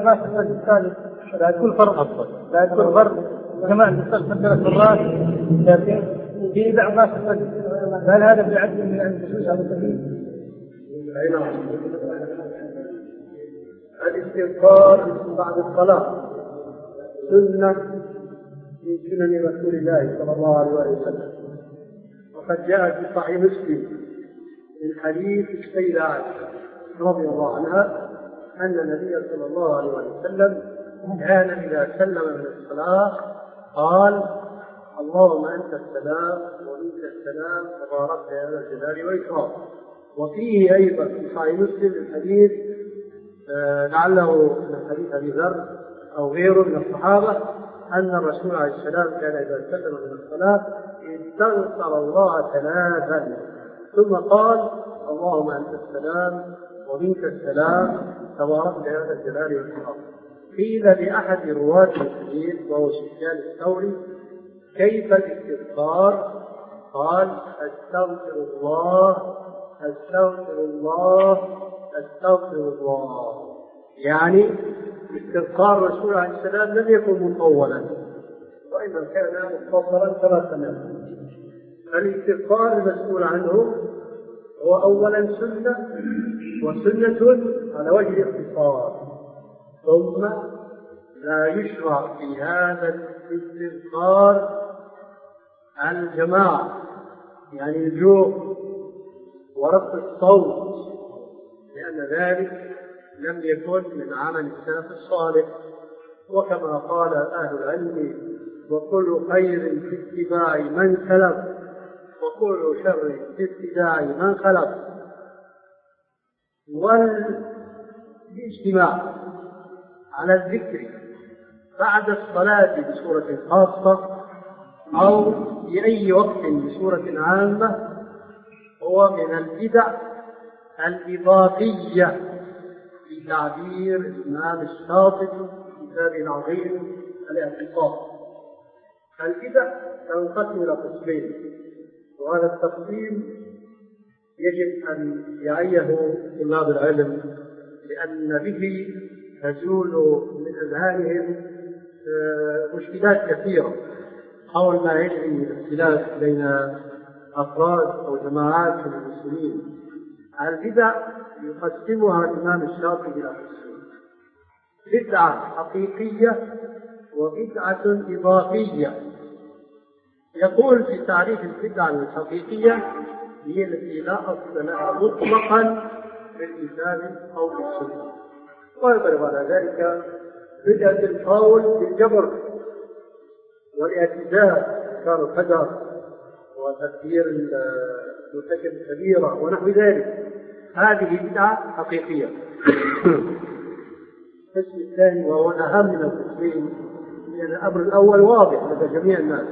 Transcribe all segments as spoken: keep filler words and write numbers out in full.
ما في المسجد الثالث لا يكون فرض أفضل لا يكون فرض كما نستغفر ثلاث مرات لكن في بعض ما في المسجد هل هذا بيعد من الجلوس على السبيل؟ أي نعم. الاستغفار بعد الصلاة سنة من سنن رسول الله صلى الله عليه وسلم، وقد جاء في صحيح مسلم من حديث السيدة عائشة رضي الله عنها أن النبي صلى الله عليه وسلم كان إذا سلم من الصلاة قال: اللهم أنت السلام ومنك السلام تباركت يا ذا الجلال والإكرام. وفيه أيضا في صحيح مسلم الحديث آه لعله من حديث أبي ذر أو غيره من الصحابة أن الرسول عليه السلام كان إذا سلم من الصلاة استغفر الله ثلاثا ثم قال: اللهم أنت السلام ومنك السلام تباركت يا ذا الجلال والإكرام. قيل لأحد رواة الحديث وهو سفيان الثوري: كيف الاستغفار؟ قال: استغفر الله استغفر الله استغفر الله. يعني استغفار الرسول عليه السلام لم يكن مطولا وإنما كان مختصرا كما سمعنا. الاستغفار المسؤول عنه هو أولا سنة وسنة على وجه الاختصار، ثم لا يشرع في هذا الاستغفار الجماعة يعني الجوع ورفع الصوت، لأن ذلك لم يكن من عمل السلف الصالح. وكما قال أهل العلم: وكل خير في اتباع من سلف وكل شر في اتباع من خلف. والاجتماع على الذكر بعد الصلاة بسورة خاصة أو في أي وقت بسورة عامة هو من البدع الإضافية في تعبير الإمام الشاطبي في كتابه العظيم الاعتصام. البدع تنقسم إلى قسمين، وهذا التقسيم يجب أن يعيه طلاب العلم لأن به تزول من أذهانهم مشكلات كثيرة حول ما يجري من اختلاف بين أفراد أو جماعات من المسلمين. البدع يقسمها الإمام الشاطبي إلى قسمين: بدعة حقيقية وبدعة إضافية. يقول في تعريف البدعة الحقيقية: هي التي لا أصل لها مطلقا في الكتاب أو في السنة. ويضرب على ذلك بدعة القول بالجبر والاعتداء كان القدر وتكبير مرتكب الكبيرة ونحو ذلك، هذه بدعة حقيقية. القسم الثاني وهو الأهم من القسمين، لأن الأمر الأول واضح لدى جميع الناس،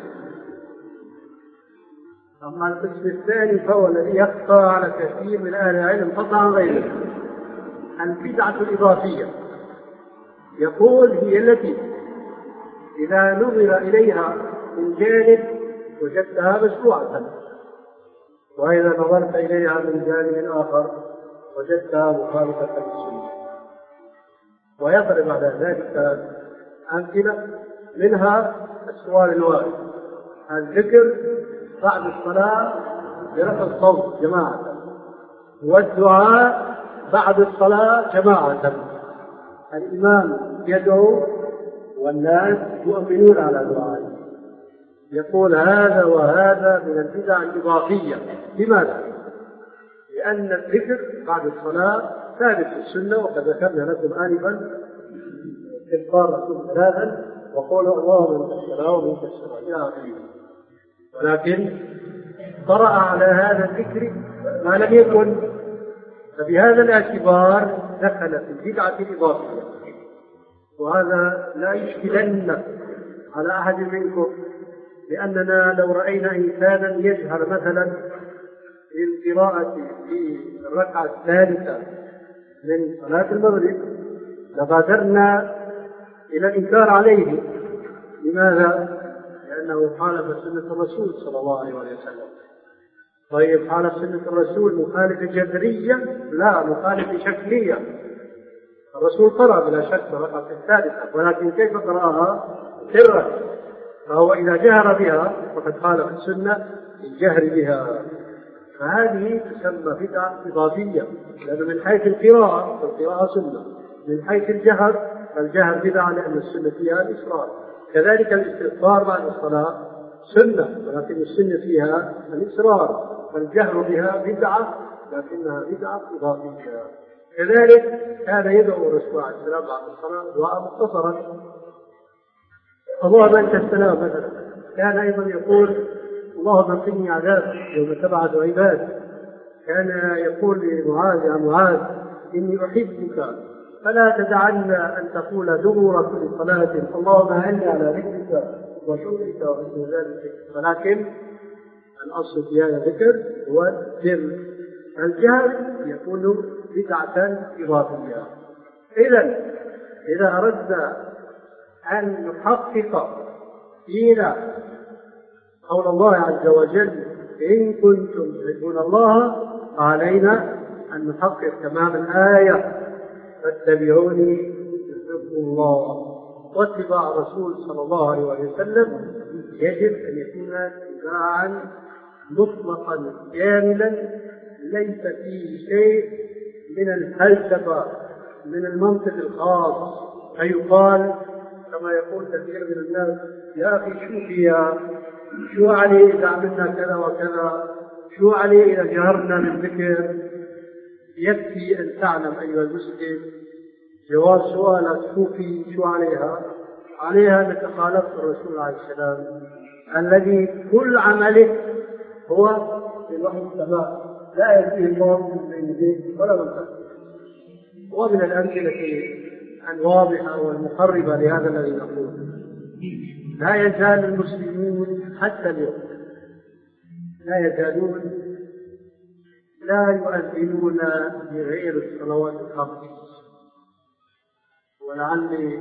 أما القسم الثاني فهو الذي يخفى على كثير من أهل العلم قطعا غيره. البدعة الإضافية يقول: هي التي إذا نظر إليها من جانب وجدتها مشروعة، وإذا نظرت إليها من جانب آخر وجدتها مخالفة للسنة. ويضرب على ذلك أمثلة، منها السؤال الوارد: الذكر بعد الصلاة برفع الصوت جماعة، والدعاء بعد الصلاة جماعة. الإمام يدعو والناس يؤمنون على دعائه. يقول: هذا وهذا من البدع الإضافية. لماذا؟ لأن الذكر بعد الصلاة ثابت في السنة، وقد ذكرنا لكم آنفا استغفار رسول ثلاثا وقول: اللهم انت السلام ومنك السلام إلى آخره. ولكن طرأ على هذا الذكر ما لم يكن، فبهذا الاعتبار دخل في البدعة الإضافية. وهذا لا يشكلن على أحد منكم، لأننا لو رأينا إنسانا يجهر مثلا للقراءة في الركعة الثالثة من صلاة المغرب لبادرنا إلى الإنكار عليه. لماذا؟ لأنه خالف سنة الرسول صلى الله عليه وسلم. طيب، خالف سنة الرسول مخالفة جذرية؟ لا، مخالفة شكلية. الرسول قرأ بلا شك في الركعة الثالثة، ولكن كيف قرأها؟ سرا. فهو إذا جهر بها فقد خالف السنة الجهر بها، فهذه تسمى بدعة إضافية، لأن من حيث القراءة فالقراءة سنة، من حيث الجهر فالجهر بدعة لأن السنة فيها الإسرار. كذلك الاستغفار بعد الصلاة سنة، ولكن السنة فيها الإسرار، فالجهر بها بدعة لكنها بدعة إضافية. كذلك كان يدعو الرسول عليه السلام بعد الصلاة دعاء مختصرا، اللهم أنت السلام مثلا، كان أيضا يقول اللهم قني عذاب يوم تبعث عباد. كان يقول لمعاذ يا معاذ إني أحبك فلا تدعنا أن تقول دبر كل صلاة اللهم أعني على ذكرك وشكرك وحسن ذلك، ولكن الأصل في هذا الذكر هو السر. الجهل يكون بدعة إضافية. إذا إذا أردنا أن نحقق فينا قول الله عز وجل إن كنتم تحبون الله علينا أن نحقق تمام الآية فاتبعوني يحببكم الله. واتباع الرسول صلى الله عليه وسلم يجب أن يكون اتباعا مطلقا كاملا ليس فيه شيء من الفلسفة من المنطق الخاص، فيقال كما يقول كثير من الناس يا أخي شو فيها، شو عليه إذا عملنا كذا وكذا، شو عليه إذا جهرنا بالذكر. يكفي أن تعلم أيها المسلم جواب سؤالك شو في شو عليها. عليها أنك خالفت الرسول عليه السلام الذي كل عمله هو في الوحي السماء لا يأتيه الله من بين يديه ولا من خلفه. ومن الأمثلة الواضحة والمقربة لهذا الذي نقول لا يزال المسلمون حتى اليوم لا يزالون لا يؤذنون بغير الصلوات الخمس. ولعلي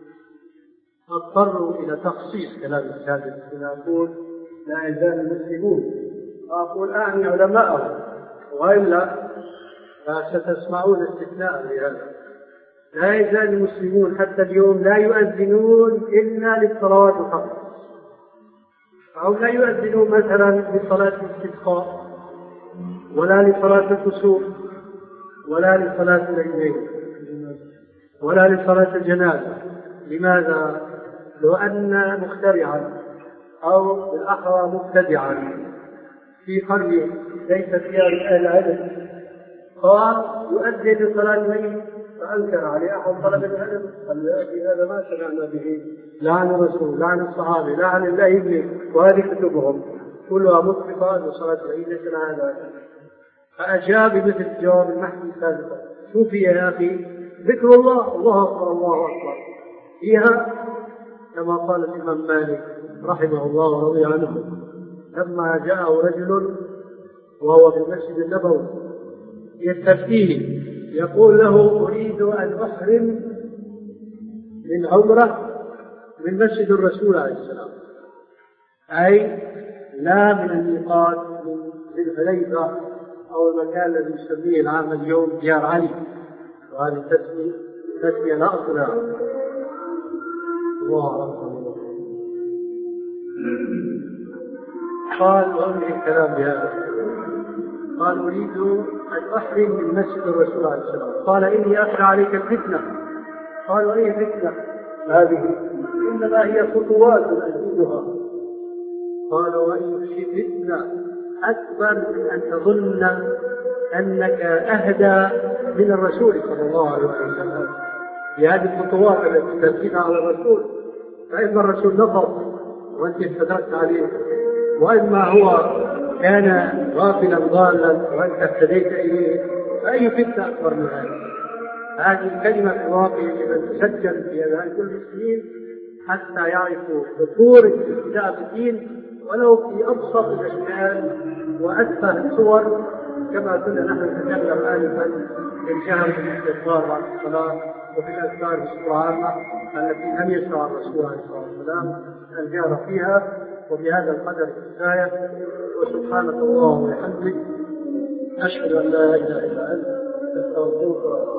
أضطر إلى تخصيص كلام السادس إذا أقول لا يزال المسلمون، وأقول أعني علماءهم، وإلا فستسمعون استثناء لهذا. لا يزال المسلمون حتى اليوم لا يؤذنون إلا للصلوات الخمس، أو لا يؤذنون مثلا لصلاة الاستسقاء ولا لصلاة الكسوف ولا لصلاة العيدين ولا لصلاة الجنازة. لماذا؟ لو أن مخترعا أو بالأحرى مبتدعا في قرية ليس فيها رجال العلم قال يؤذن لصلاة العيد فأنكر عليه أحد طلب العلم قال يأتي هذا ما سمعنا به لا عن الرسول لا عن الصحابة لا عن الله ابنه، وهذه كتبهم كلها مطلقة أن صلاة العيد ليس لها هذا. فأجاب بمثل جواب المحكي سابقا شو فيها يا أخي؟ ذكر الله، الله أكبر الله أكبر. فيها كما قال الإمام مالك رحمه الله ورضي عنه لما جاءه رجل وهو في المسجد النبوي يستفتيه يقول له أريد أن أحرم من عمرة من مسجد الرسول عليه السلام، أي لا من الميقات من ذي الحليفة أو المكان الذي يسميه العام اليوم ديار علي، وهذه التسمية تسمية لا أصل لها. الله أكبر. قال وأنهي الكلام بهذا، قال أريد أن أحرم من مسجد الرسول عليه السلام. قال إني أخشى عليك الفتنة. قال وأي فتنة هذه؟ إنما هي خطوات أزيدها. قال وأي فتنة أكبر من أن تظن أنك أهدى من الرسول صلى الله عليه وسلم بهذه الخطوات التي تزيدها على الرسول، فإما الرسول نفر وأنت استدركت عليه، وإما هو كان غافلا ضالا وأنت اهتديت إليه، فأي فتنة أكبر من هذا؟ هذه الكلمة في الواقع يجب أن تسجل في أذهان كل المسلمين حتى يعرفوا خطورة الابتداء بالدين ولو في أبسط الأشكال وأتفه الصور، كما كنا نحن نتكلم آنفا بالجهل بالاستغفار بعد الصلاة وفي الأذكار بصورة عامة التي لم يشرع الرسول عليه الصلاة والسلام الجهر فيها. وبهذا القدر كفاية، وسبحانك اللهم وبحمدك أشهد أن لا إله إلا أنت أستغفرك.